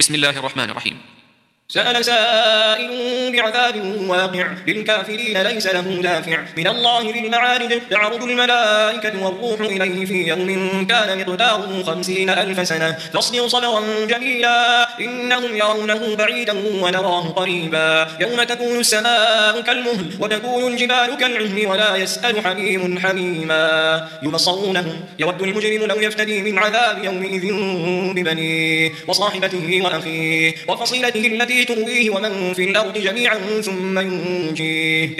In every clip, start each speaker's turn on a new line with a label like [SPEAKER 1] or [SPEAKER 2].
[SPEAKER 1] بسم الله الرحمن الرحيم.
[SPEAKER 2] سأل سائل بعذاب واقع للكافرين ليس له دافع من الله ذي المعارج تعرض الملائكة والروح إليه في يوم كان مقداره 50,000 سنة فاصبر صبرا جميلا إنهم يرونه بعيدا ونراه قريبا يوم تكون السماء كالمهل وتكون الجبال كالعهن ولا يسأل حميم حميما يبصرونهم يود المجرم لو يفتدي من عذاب يومئذ ببنيه وصاحبته وأخيه وفصيلته التي تؤويه ومن في الأرض جميعا ثم ينجيه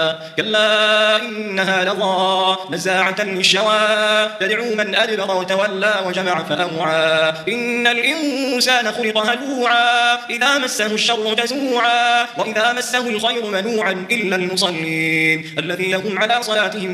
[SPEAKER 2] كلا إنها لظى نزاعة للشوى تدعو من أدبر وتولى وجمع فأوعى إن الإنسان خلق هلوعا إذا مسه الشر جزوعا وإذا مسه الخير منوعا إلا المصلين الذين هم على صلاتهم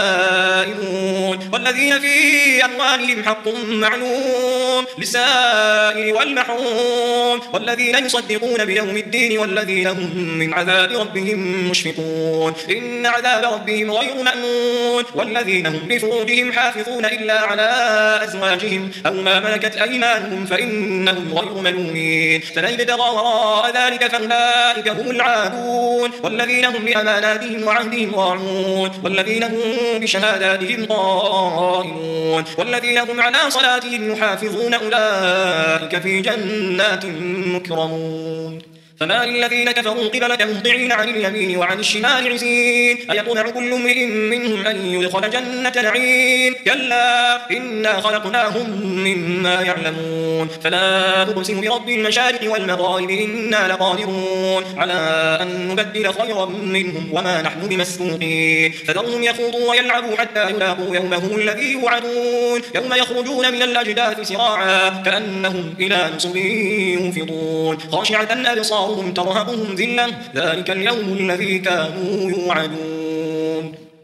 [SPEAKER 2] دائمون والذين في أموالهم حق معلوم للسائل والمحروم والذين يصدقون بيوم الدين والذين هم من عذاب ربهم مشفقون إن عذاب ربهم غير مأمون والذين هم لفروجهم حافظون إلا على أزواجهم أو ما ملكت أيمانهم فإنهم غير ملومين فمن ابتغى وراء ذلك فأولئك هم العادون والذين هم لأماناتهم وعهدهم راعون والذين هم بشهاداتهم قائمون والذين هم على صلاتهم يحافظون أولئك في جنات مكرمون فما للذين كفروا قبلك مهطعين عن اليمين وعن الشمال عزين أيطمع كل امرئ منهم أن يدخل جنة نعيم كلا إنا خلقناهم مما يعلمون فلا أقسم برب المشارق والمغارب إنا لقادرون على أن نبدل خيرا منهم وما نحن بمسبوقين فذرهم يخوضوا ويلعبوا حتى يلاقوا يومهم الذي يوعدون يوم يخرجون من الأجداث سراعا كأنهم إلى نصب يوفضون خاشعة أبصارهم ترهقهم ذلة ذلك اليوم الذي كانوا يوعدون.